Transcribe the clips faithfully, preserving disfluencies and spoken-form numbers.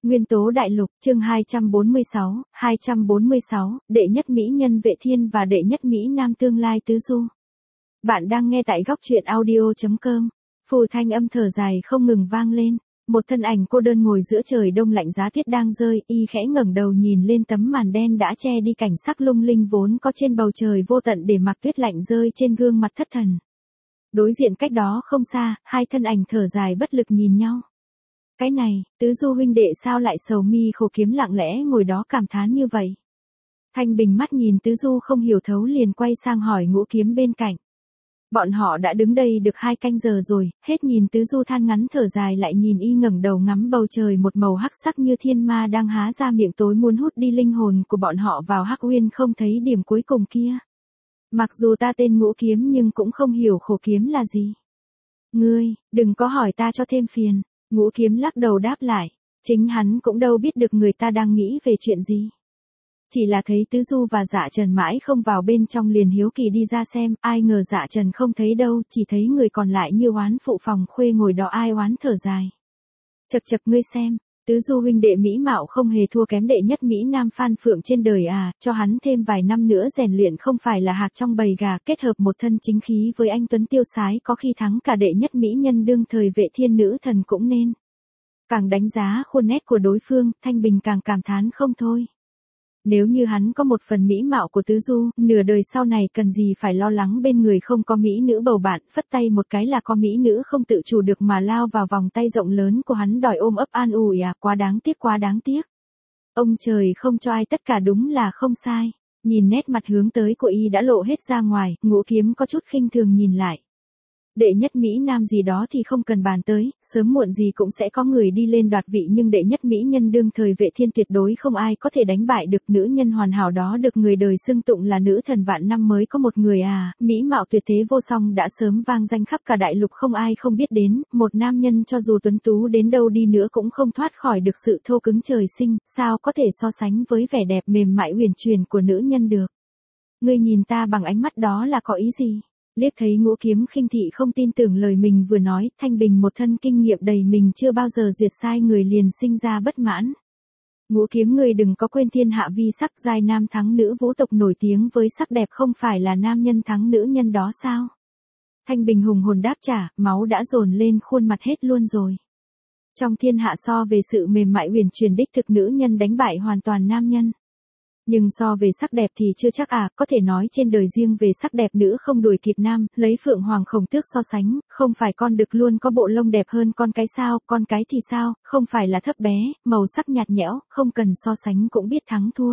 Nguyên tố đại lục, chương hai trăm bốn mươi sáu, hai trăm bốn mươi sáu, đệ nhất mỹ nhân Vệ Thiên và đệ nhất mỹ nam tương lai Tứ Du. Bạn đang nghe tại góc truyện audio chấm com. Phù thanh âm thở dài không ngừng vang lên, một thân ảnh cô đơn ngồi giữa trời đông lạnh giá tuyết đang rơi, y khẽ ngẩng đầu nhìn lên tấm màn đen đã che đi cảnh sắc lung linh vốn có trên bầu trời vô tận để mặc tuyết lạnh rơi trên gương mặt thất thần. Đối diện cách đó không xa, hai thân ảnh thở dài bất lực nhìn nhau. Cái này, Tứ Du huynh đệ sao lại sầu mi khổ kiếm lặng lẽ ngồi đó cảm thán như vậy? Thanh Bình mắt nhìn Tứ Du không hiểu thấu liền quay sang hỏi Ngũ Kiếm bên cạnh. Bọn họ đã đứng đây được hai canh giờ rồi, hết nhìn Tứ Du than ngắn thở dài lại nhìn y ngẩng đầu ngắm bầu trời một màu hắc sắc như thiên ma đang há ra miệng tối muốn hút đi linh hồn của bọn họ vào hắc uyên không thấy điểm cuối cùng kia. Mặc dù ta tên Ngũ Kiếm nhưng cũng không hiểu khổ kiếm là gì. Ngươi, đừng có hỏi ta cho thêm phiền. Ngũ Kiếm lắc đầu đáp lại, chính hắn cũng đâu biết được người ta đang nghĩ về chuyện gì. Chỉ là thấy Tứ Du và Dạ Trần mãi không vào bên trong liền hiếu kỳ đi ra xem, ai ngờ Dạ Trần không thấy đâu, chỉ thấy người còn lại như oán phụ phòng khuê ngồi đó ai oán thở dài. Chậc chậc ngươi xem, Tứ Du huynh đệ mỹ mạo không hề thua kém đệ nhất mỹ nam Phan Phượng trên đời à, cho hắn thêm vài năm nữa rèn luyện không phải là hạc trong bầy gà, kết hợp một thân chính khí với anh tuấn tiêu sái có khi thắng cả đệ nhất mỹ nhân đương thời Vệ Thiên nữ thần cũng nên. Càng đánh giá khuôn nét của đối phương, Thanh Bình càng cảm thán không thôi. Nếu như hắn có một phần mỹ mạo của Tứ Du, nửa đời sau này cần gì phải lo lắng bên người không có mỹ nữ bầu bạn, phất tay một cái là có mỹ nữ không tự chủ được mà lao vào vòng tay rộng lớn của hắn đòi ôm ấp an ủi à, quá đáng tiếc quá đáng tiếc. Ông trời không cho ai tất cả đúng là không sai. Nhìn nét mặt hướng tới của y đã lộ hết ra ngoài, Ngũ Kiếm có chút khinh thường nhìn lại. Đệ nhất mỹ nam gì đó thì không cần bàn tới, sớm muộn gì cũng sẽ có người đi lên đoạt vị nhưng đệ nhất mỹ nhân đương thời Vệ Thiên tuyệt đối không ai có thể đánh bại được, nữ nhân hoàn hảo đó được người đời xưng tụng là nữ thần vạn năm mới có một người à, mỹ mạo tuyệt thế vô song đã sớm vang danh khắp cả đại lục không ai không biết đến, một nam nhân cho dù tuấn tú đến đâu đi nữa cũng không thoát khỏi được sự thô cứng trời sinh, sao có thể so sánh với vẻ đẹp mềm mại uyển chuyển của nữ nhân được. Ngươi nhìn ta bằng ánh mắt đó là có ý gì? Liếc thấy Ngũ Kiếm khinh thị không tin tưởng lời mình vừa nói, Thanh Bình một thân kinh nghiệm đầy mình chưa bao giờ duyệt sai người liền sinh ra bất mãn. Ngũ Kiếm người đừng có quên thiên hạ vi sắc, giai nam thắng nữ vũ tộc nổi tiếng với sắc đẹp không phải là nam nhân thắng nữ nhân đó sao? Thanh Bình hùng hồn đáp trả, máu đã dồn lên khuôn mặt hết luôn rồi. Trong thiên hạ so về sự mềm mại uyển chuyển đích thực nữ nhân đánh bại hoàn toàn nam nhân. Nhưng so về sắc đẹp thì chưa chắc à, có thể nói trên đời riêng về sắc đẹp nữ không đuổi kịp nam, lấy Phượng Hoàng Khổng Tước so sánh, không phải con đực luôn có bộ lông đẹp hơn con cái sao, con cái thì sao, không phải là thấp bé, màu sắc nhạt nhẽo, không cần so sánh cũng biết thắng thua.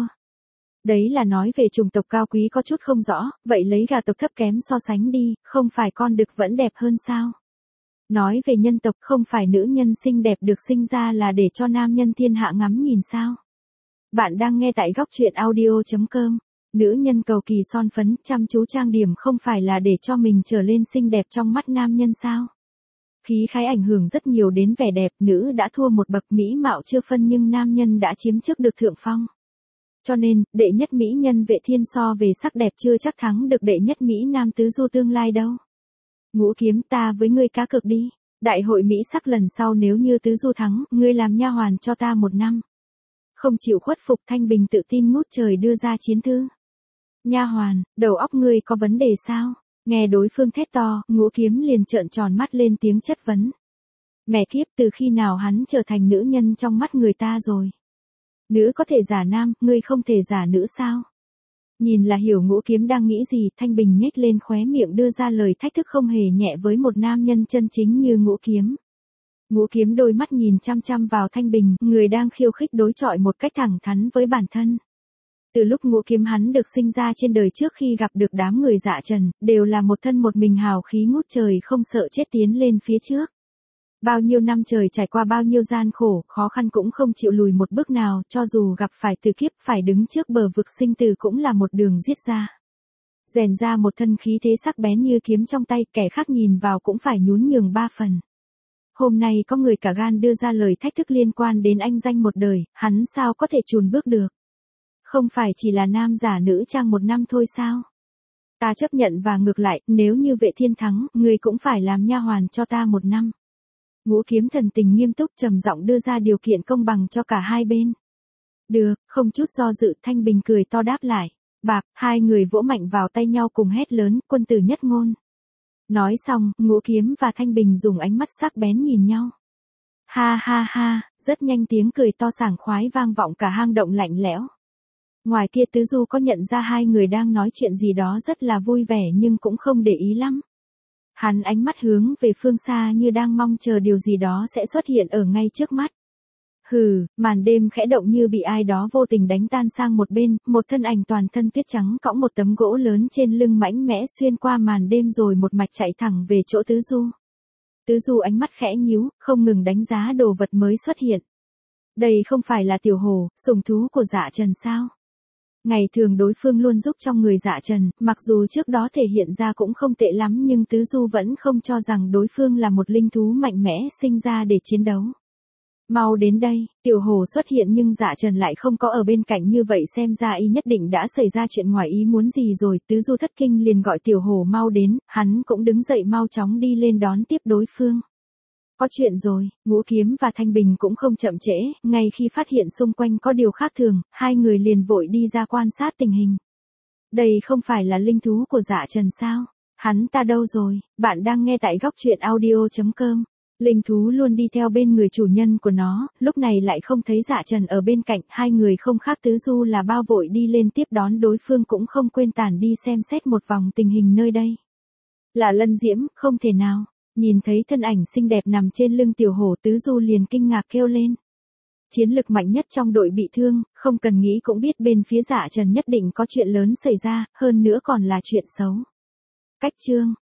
Đấy là nói về chủng tộc cao quý có chút không rõ, vậy lấy gà tộc thấp kém so sánh đi, không phải con đực vẫn đẹp hơn sao? Nói về nhân tộc không phải nữ nhân xinh đẹp được sinh ra là để cho nam nhân thiên hạ ngắm nhìn sao? Bạn đang nghe tại góc truyện audio chấm com. Nữ nhân cầu kỳ son phấn, chăm chú trang điểm không phải là để cho mình trở lên xinh đẹp trong mắt nam nhân sao? Khí khái ảnh hưởng rất nhiều đến vẻ đẹp, nữ đã thua một bậc mỹ mạo chưa phân nhưng nam nhân đã chiếm trước được thượng phong. Cho nên, đệ nhất mỹ nhân Vệ Thiên so về sắc đẹp chưa chắc thắng được đệ nhất mỹ nam Tứ Du tương lai đâu. Ngũ Kiếm ta với ngươi cá cược đi. Đại hội mỹ sắc lần sau nếu như Tứ Du thắng, ngươi làm nha hoàn cho ta một năm. Không chịu khuất phục, Thanh Bình tự tin ngút trời đưa ra chiến thư. Nha hoàn, đầu óc ngươi có vấn đề sao? Nghe đối phương thét to, Ngũ Kiếm liền trợn tròn mắt lên tiếng chất vấn. Mẹ kiếp, từ khi nào hắn trở thành nữ nhân trong mắt người ta rồi? Nữ có thể giả nam, ngươi không thể giả nữ sao? Nhìn là hiểu Ngũ Kiếm đang nghĩ gì, Thanh Bình nhếch lên khóe miệng đưa ra lời thách thức không hề nhẹ với một nam nhân chân chính như Ngũ Kiếm. Ngũ Kiếm đôi mắt nhìn chăm chăm vào Thanh Bình, người đang khiêu khích đối chọi một cách thẳng thắn với bản thân. Từ lúc Ngũ Kiếm hắn được sinh ra trên đời trước khi gặp được đám người Dạ Trần, đều là một thân một mình hào khí ngút trời không sợ chết tiến lên phía trước. Bao nhiêu năm trời trải qua bao nhiêu gian khổ, khó khăn cũng không chịu lùi một bước nào, cho dù gặp phải tử kiếp phải đứng trước bờ vực sinh tử cũng là một đường giết ra. Rèn ra một thân khí thế sắc bén như kiếm trong tay, kẻ khác nhìn vào cũng phải nhún nhường ba phần. Hôm nay có người cả gan đưa ra lời thách thức liên quan đến anh danh một đời, hắn sao có thể chùn bước được? Không phải chỉ là nam giả nữ trang một năm thôi sao? Ta chấp nhận và ngược lại, nếu như Vệ Thiên thắng, người cũng phải làm nha hoàn cho ta một năm. Ngũ Kiếm thần tình nghiêm túc trầm giọng đưa ra điều kiện công bằng cho cả hai bên. Được, không chút do dự, Thanh Bình cười to đáp lại. Bạc, hai người vỗ mạnh vào tay nhau cùng hét lớn, quân tử nhất ngôn. Nói xong, Ngũ Kiếm và Thanh Bình dùng ánh mắt sắc bén nhìn nhau. Ha ha ha, rất nhanh tiếng cười to sảng khoái vang vọng cả hang động lạnh lẽo. Ngoài kia Tứ Du có nhận ra hai người đang nói chuyện gì đó rất là vui vẻ nhưng cũng không để ý lắm. Hắn ánh mắt hướng về phương xa như đang mong chờ điều gì đó sẽ xuất hiện ở ngay trước mắt. Hừ, màn đêm khẽ động như bị ai đó vô tình đánh tan sang một bên, một thân ảnh toàn thân tuyết trắng cõng một tấm gỗ lớn trên lưng mãnh mẽ xuyên qua màn đêm rồi một mạch chạy thẳng về chỗ Tứ Du. Tứ Du ánh mắt khẽ nhíu, không ngừng đánh giá đồ vật mới xuất hiện. Đây không phải là tiểu hổ, sủng thú của Dạ Trần sao? Ngày thường đối phương luôn giúp trong người Dạ Trần, mặc dù trước đó thể hiện ra cũng không tệ lắm nhưng Tứ Du vẫn không cho rằng đối phương là một linh thú mạnh mẽ sinh ra để chiến đấu. Mau đến đây, tiểu hổ xuất hiện nhưng Dạ Trần lại không có ở bên cạnh như vậy xem ra y nhất định đã xảy ra chuyện ngoài ý muốn gì rồi. Tứ Du thất kinh liền gọi tiểu hổ mau đến, hắn cũng đứng dậy mau chóng đi lên đón tiếp đối phương. Có chuyện rồi, Ngũ Kiếm và Thanh Bình cũng không chậm trễ, ngay khi phát hiện xung quanh có điều khác thường, hai người liền vội đi ra quan sát tình hình. Đây không phải là linh thú của Dạ Trần sao? Hắn ta đâu rồi? Bạn đang nghe tại góc truyện audio chấm com. Linh thú luôn đi theo bên người chủ nhân của nó, lúc này lại không thấy Dạ Trần ở bên cạnh, hai người không khác Tứ Du là bao vội đi lên tiếp đón đối phương cũng không quên tản đi xem xét một vòng tình hình nơi đây. Là Lân Diễm, không thể nào. Nhìn thấy thân ảnh xinh đẹp nằm trên lưng tiểu hổ Tứ Du liền kinh ngạc kêu lên. Chiến lực mạnh nhất trong đội bị thương, không cần nghĩ cũng biết bên phía Dạ Trần nhất định có chuyện lớn xảy ra, hơn nữa còn là chuyện xấu. Cách chương